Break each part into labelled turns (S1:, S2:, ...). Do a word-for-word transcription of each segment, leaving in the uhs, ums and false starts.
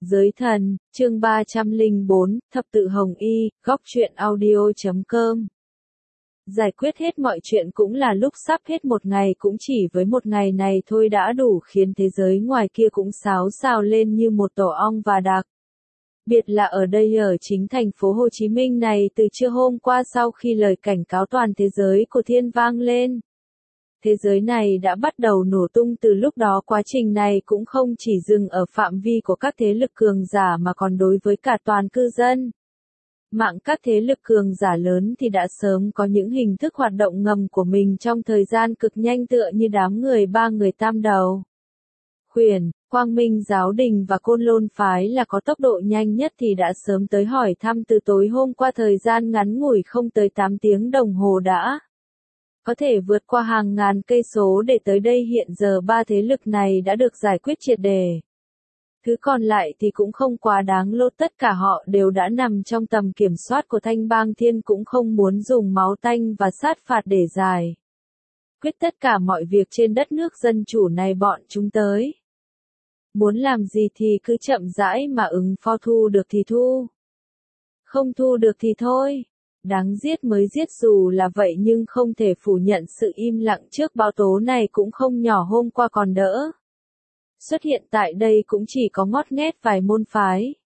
S1: Giới thần, chương ba trăm lẻ bốn, Thập tự Hồng Y, góc truyện audio chấm com. Giải quyết hết mọi chuyện cũng là lúc sắp hết một ngày, cũng chỉ với một ngày này thôi đã đủ khiến thế giới ngoài kia cũng xáo xào lên như một tổ ong và đặc. Biệt là ở đây, ở chính thành phố Hồ Chí Minh này, từ trưa hôm qua sau khi lời cảnh cáo toàn thế giới của Thiên vang lên, thế giới này đã bắt đầu nổ tung. Từ lúc đó quá trình này cũng không chỉ dừng ở phạm vi của các thế lực cường giả mà còn đối với cả toàn cư dân. Mạng các thế lực cường giả lớn thì đã sớm có những hình thức hoạt động ngầm của mình trong thời gian cực nhanh, tựa như đám người ba người tam đầu. Khuyển, Quang Minh Giáo Đình và Côn Lôn Phái là có tốc độ nhanh nhất thì đã sớm tới hỏi thăm từ tối hôm qua, thời gian ngắn ngủi không tới tám tiếng đồng hồ đã có thể vượt qua hàng ngàn cây số để tới đây. Hiện giờ ba thế lực này đã được giải quyết triệt để. Thứ còn lại thì cũng không quá đáng lỗ, tất cả họ đều đã nằm trong tầm kiểm soát của Thanh Bang Thiên, cũng không muốn dùng máu tanh và sát phạt để giải quyết tất cả mọi việc trên đất nước dân chủ này. Bọn chúng tới muốn làm gì thì cứ chậm rãi mà ứng phó, thu được thì thu, không thu được thì thôi. Đáng giết mới giết, dù là vậy nhưng không thể phủ nhận sự im lặng trước báo tố này cũng không nhỏ. Hôm qua còn đỡ, xuất hiện tại đây cũng chỉ có ngót nghét vài môn phái: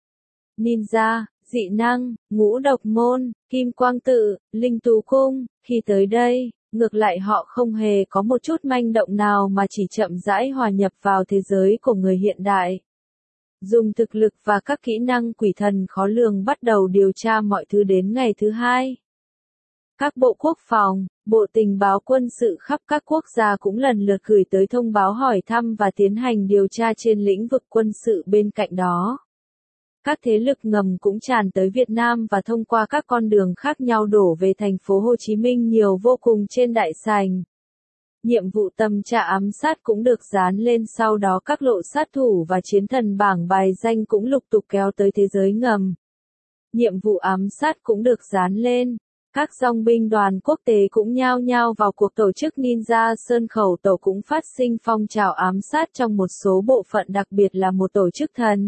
S1: Ninja, Dị Năng, Ngũ Độc Môn, Kim Quang Tự, Linh Tú Cung. Khi tới đây, ngược lại họ không hề có một chút manh động nào mà chỉ chậm rãi hòa nhập vào thế giới của người hiện đại. Dùng thực lực và các kỹ năng quỷ thần khó lường bắt đầu điều tra mọi thứ. Đến ngày thứ hai, các bộ quốc phòng, bộ tình báo, quân sự khắp các quốc gia cũng lần lượt gửi tới thông báo hỏi thăm và tiến hành điều tra trên lĩnh vực quân sự. Bên cạnh đó, các thế lực ngầm cũng tràn tới Việt Nam và thông qua các con đường khác nhau đổ về thành phố Hồ Chí Minh nhiều vô cùng trên đại sảnh. Nhiệm vụ tầm tra ám sát cũng được dán lên, sau đó các lộ sát thủ và chiến thần bảng bài danh cũng lục tục kéo tới thế giới ngầm. Nhiệm vụ ám sát cũng được dán lên. Các dòng binh đoàn quốc tế cũng nhao nhao vào cuộc. Tổ chức Ninja Sơn Khẩu Tổ cũng phát sinh phong trào ám sát trong một số bộ phận, đặc biệt là một tổ chức thần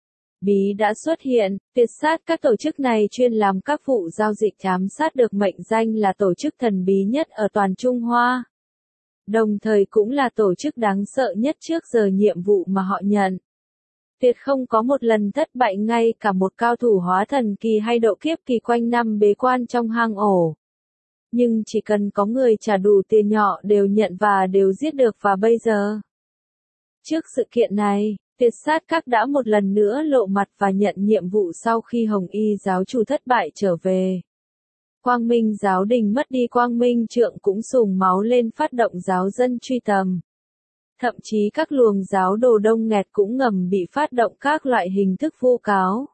S1: bí đã xuất hiện, tuyệt sát. Các tổ chức này chuyên làm các vụ giao dịch ám sát, được mệnh danh là tổ chức thần bí nhất ở toàn Trung Hoa. Đồng thời cũng là tổ chức đáng sợ nhất trước giờ. Nhiệm vụ mà họ nhận tuyệt không có một lần thất bại, ngay cả một cao thủ hóa thần kỳ hay độ kiếp kỳ quanh năm bế quan trong hang ổ. Nhưng chỉ cần có người trả đủ tiền nhỏ đều nhận và đều giết được. Và bây giờ, trước sự kiện này, tuyệt sát các đã một lần nữa lộ mặt và nhận nhiệm vụ. Sau khi Hồng Y giáo chủ thất bại trở về, Quang Minh Giáo Đình mất đi Quang Minh Trượng cũng sùng máu lên, phát động giáo dân truy tầm. Thậm chí các luồng giáo đồ đông nghẹt cũng ngầm bị phát động các loại hình thức vu cáo,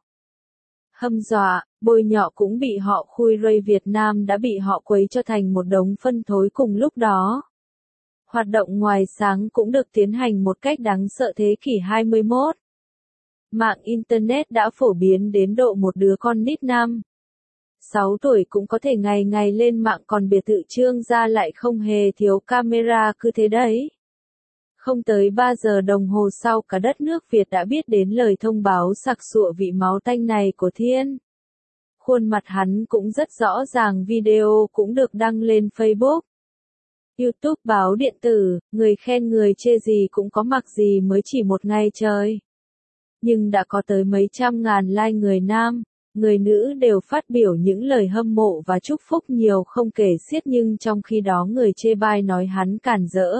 S1: hâm dọa, bôi nhọ, cũng bị họ khui rây. Việt Nam đã bị họ quấy cho thành một đống phân thối. Cùng lúc đó, hoạt động ngoài sáng cũng được tiến hành một cách đáng sợ. Thế kỷ hai mươi mốt, mạng Internet đã phổ biến đến độ một đứa con nít năm sáu tuổi cũng có thể ngày ngày lên mạng, còn biệt thự Trương gia lại không hề thiếu camera. Cứ thế đấy, không tới ba giờ đồng hồ sau, cả đất nước Việt đã biết đến lời thông báo sặc sụa vị máu tanh này của Thiên. Khuôn mặt hắn cũng rất rõ ràng, video cũng được đăng lên Facebook, YouTube, báo điện tử, người khen người chê gì cũng có, mặc gì mới chỉ một ngày trời. Nhưng đã có tới mấy trăm ngàn like, người nam, người nữ đều phát biểu những lời hâm mộ và chúc phúc nhiều không kể xiết. Nhưng trong khi đó người chê bai nói hắn cản rỡ,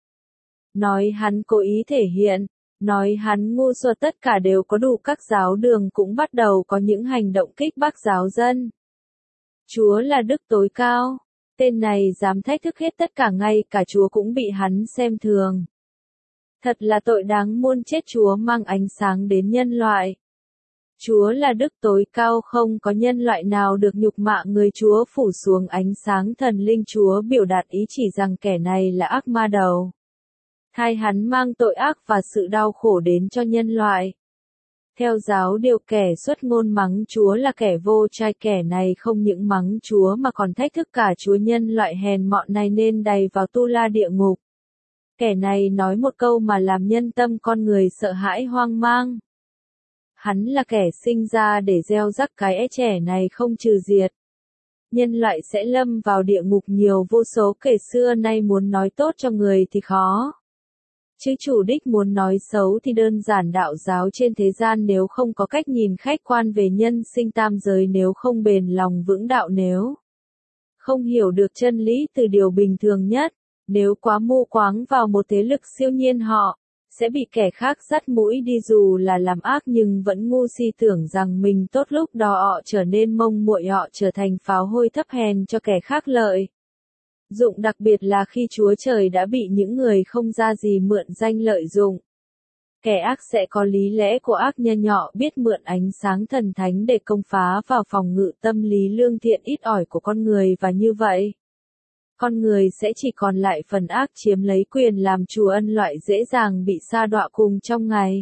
S1: nói hắn cố ý thể hiện, nói hắn ngu xuẩn, tất cả đều có đủ. Các giáo đường cũng bắt đầu có những hành động kích bác giáo dân. Chúa là đức tối cao, tên này dám thách thức hết tất cả, ngay cả Chúa cũng bị hắn xem thường. Thật là tội đáng muôn chết. Chúa mang ánh sáng đến nhân loại. Chúa là đức tối cao, không có nhân loại nào được nhục mạ người. Chúa phủ xuống ánh sáng thần linh. Chúa biểu đạt ý chỉ rằng kẻ này là ác ma đầu thai, hắn mang tội ác và sự đau khổ đến cho nhân loại. Theo giáo điều, kẻ xuất ngôn mắng Chúa là kẻ vô trai. Kẻ này không những mắng Chúa mà còn thách thức cả Chúa. Nhân loại hèn mọn này nên đầy vào tu la địa ngục. Kẻ này nói một câu mà làm nhân tâm con người sợ hãi hoang mang. Hắn là kẻ sinh ra để gieo rắc cái é trẻ này không trừ diệt. Nhân loại sẽ lâm vào địa ngục nhiều vô số kể xưa nay muốn nói tốt cho người thì khó. Chứ chủ đích muốn nói xấu thì đơn giản đạo giáo trên thế gian nếu không có cách nhìn khách quan về nhân sinh tam giới nếu không bền lòng vững đạo nếu không hiểu được chân lý từ điều bình thường nhất, nếu quá mù quáng vào một thế lực siêu nhiên họ sẽ bị kẻ khác dắt mũi đi dù là làm ác nhưng vẫn ngu si tưởng rằng mình tốt lúc đó họ trở nên mông muội họ trở thành pháo hôi thấp hèn cho kẻ khác lợi. Dụng đặc biệt là khi Chúa Trời đã bị những người không ra gì mượn danh lợi dụng. Kẻ ác sẽ có lý lẽ của ác nhân nhọ biết mượn ánh sáng thần thánh để công phá vào phòng ngự tâm lý lương thiện ít ỏi của con người và như vậy. Con người sẽ chỉ còn lại phần ác chiếm lấy quyền làm chủ ân loại dễ dàng bị sa đọa cùng trong ngày.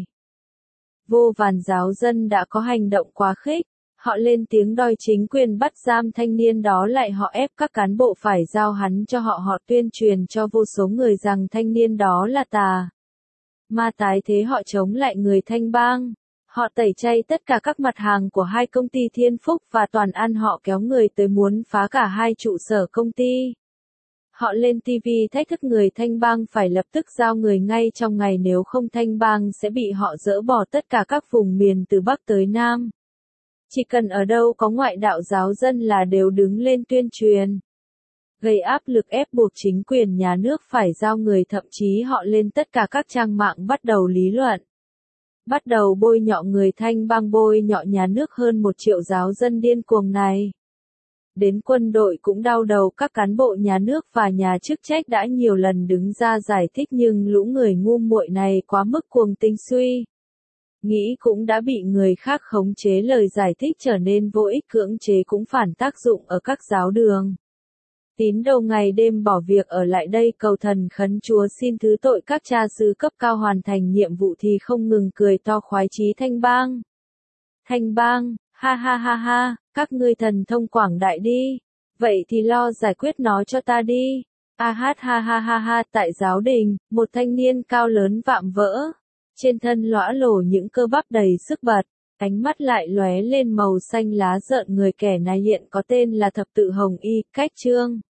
S1: Vô vàn giáo dân đã có hành động quá khích, họ lên tiếng đòi chính quyền bắt giam thanh niên đó lại họ ép các cán bộ phải giao hắn cho họ họ tuyên truyền cho vô số người rằng thanh niên đó là tà. Ma tái thế họ chống lại người Thanh Bang. Họ tẩy chay tất cả các mặt hàng của hai công ty Thiên Phúc và Toàn An họ kéo người tới muốn phá cả hai trụ sở công ty. Họ lên ti vi thách thức người Thanh Bang phải lập tức giao người ngay trong ngày nếu không Thanh Bang sẽ bị họ dỡ bỏ tất cả các vùng miền từ Bắc tới Nam. Chỉ cần ở đâu có ngoại đạo giáo dân là đều đứng lên tuyên truyền. Gây áp lực ép buộc chính quyền nhà nước phải giao người thậm chí họ lên tất cả các trang mạng bắt đầu lý luận. Bắt đầu bôi nhọ người Thanh Bang bôi nhọ nhà nước hơn một triệu giáo dân điên cuồng này. Đến quân đội cũng đau đầu các cán bộ nhà nước và nhà chức trách đã nhiều lần đứng ra giải thích nhưng lũ người ngu muội này quá mức cuồng tinh suy. Nghĩ cũng đã bị người khác khống chế lời giải thích trở nên vô ích cưỡng chế cũng phản tác dụng ở các giáo đường. Tín đồ ngày đêm bỏ việc ở lại đây cầu thần khấn Chúa xin thứ tội các cha xứ cấp cao hoàn thành nhiệm vụ thì không ngừng cười to khoái chí Thanh Bang. Thanh Bang, ha ha ha ha, các ngươi thần thông quảng đại đi, vậy thì lo giải quyết nó cho ta đi. A hát ha ha ha ha tại giáo đình, một thanh niên cao lớn vạm vỡ, trên thân lõa lổ những cơ bắp đầy sức bật. Ánh mắt lại lóe lên màu xanh lá rợn người kẻ này hiện có tên là Thập Tự Hồng Y, cách chương.